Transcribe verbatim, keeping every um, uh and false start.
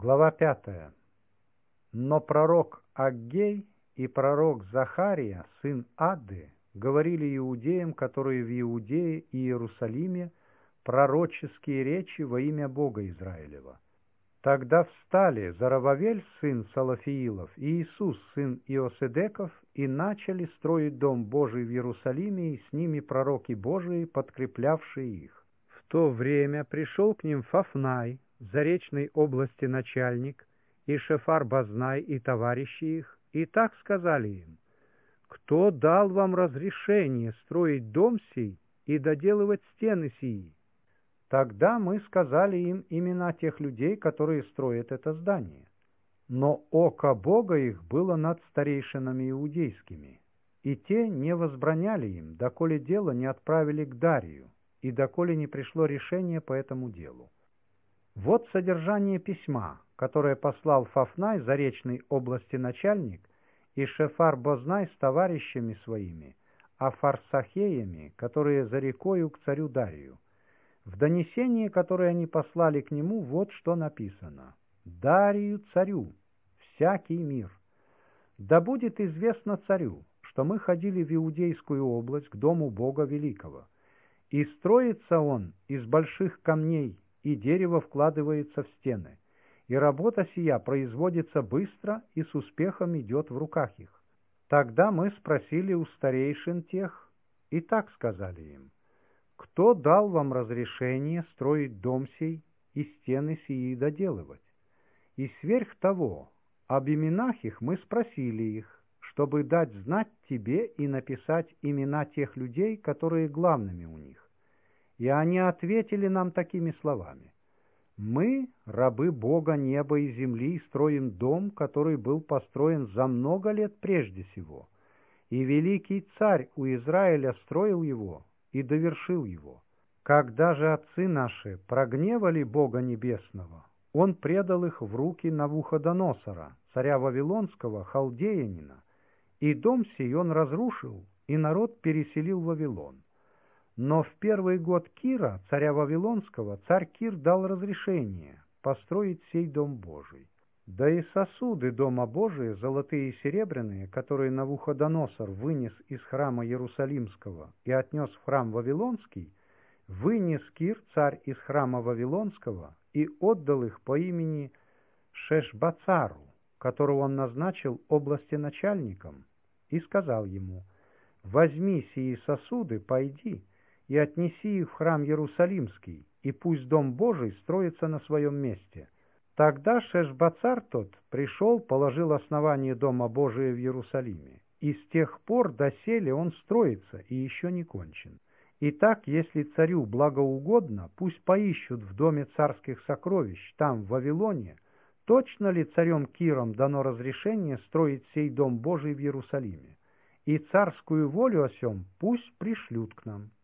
Глава пятая. Но пророк Аггей и пророк Захария, сын Адды, говорили иудеям, которые в Иудее и Иерусалиме, пророческие речи во имя Бога Израилева. Тогда встали Зарававель, сын Салафиилов, и Иисус, сын Иоседеков, и начали строить Дом Божий в Иерусалиме, и с ними пророки Божии, подкреплявшие их. В то время пришел к ним Фафнай, Заречной области начальник, и Шефар-Базнай, и товарищи их, и так сказали им: «Кто дал вам разрешение строить дом сей и доделывать стены сии?» Тогда мы сказали им имена тех людей, которые строят это здание. Но око Бога их было над старейшинами иудейскими, и те не возбраняли им, доколе дело не отправили к Дарию, и доколе не пришло решение по этому делу. Вот содержание письма, которое послал Фафнай, Заречной области начальник, и Шефар-Бознай с товарищами своими, а Фарсахеями, которые за рекою к царю Дарию. В донесении, которое они послали к нему, вот что написано: «Дарию царю, всякий мир. Да будет известно царю, что мы ходили в Иудейскую область к дому Бога Великого, и строится он из больших камней, и дерево вкладывается в стены, и работа сия производится быстро и с успехом идет в руках их». Тогда мы спросили у старейшин тех, и так сказали им: «Кто дал вам разрешение строить дом сей и стены сии доделывать?» И сверх того, об именах их мы спросили их, чтобы дать знать тебе и написать имена тех людей, которые главными у них. И они ответили нам такими словами: «Мы, рабы Бога неба и земли, строим дом, который был построен за много лет прежде сего, и великий царь у Израиля строил его и довершил его. Когда же отцы наши прогневали Бога Небесного, он предал их в руки Навуходоносора, царя Вавилонского, халдеянина, и дом сей он разрушил, и народ переселил в Вавилон. Но в первый год Кира, царя Вавилонского, царь Кир дал разрешение построить сей дом Божий. Да и сосуды дома Божия, золотые и серебряные, которые Навуходоносор вынес из храма Иерусалимского и отнес в храм Вавилонский, вынес Кир, царь, из храма Вавилонского и отдал их по имени Шешбацару, которого он назначил областеначальником, и сказал ему: «Возьми сии сосуды, пойди и отнеси их в храм Иерусалимский, и пусть дом Божий строится на своем месте». Тогда Шешбацар тот пришел, положил основание дома Божия в Иерусалиме, и с тех пор доселе он строится и еще не кончен. Итак, если царю благоугодно, пусть поищут в доме царских сокровищ, там, в Вавилоне, точно ли царем Киром дано разрешение строить сей дом Божий в Иерусалиме, и царскую волю о сем пусть пришлют к нам.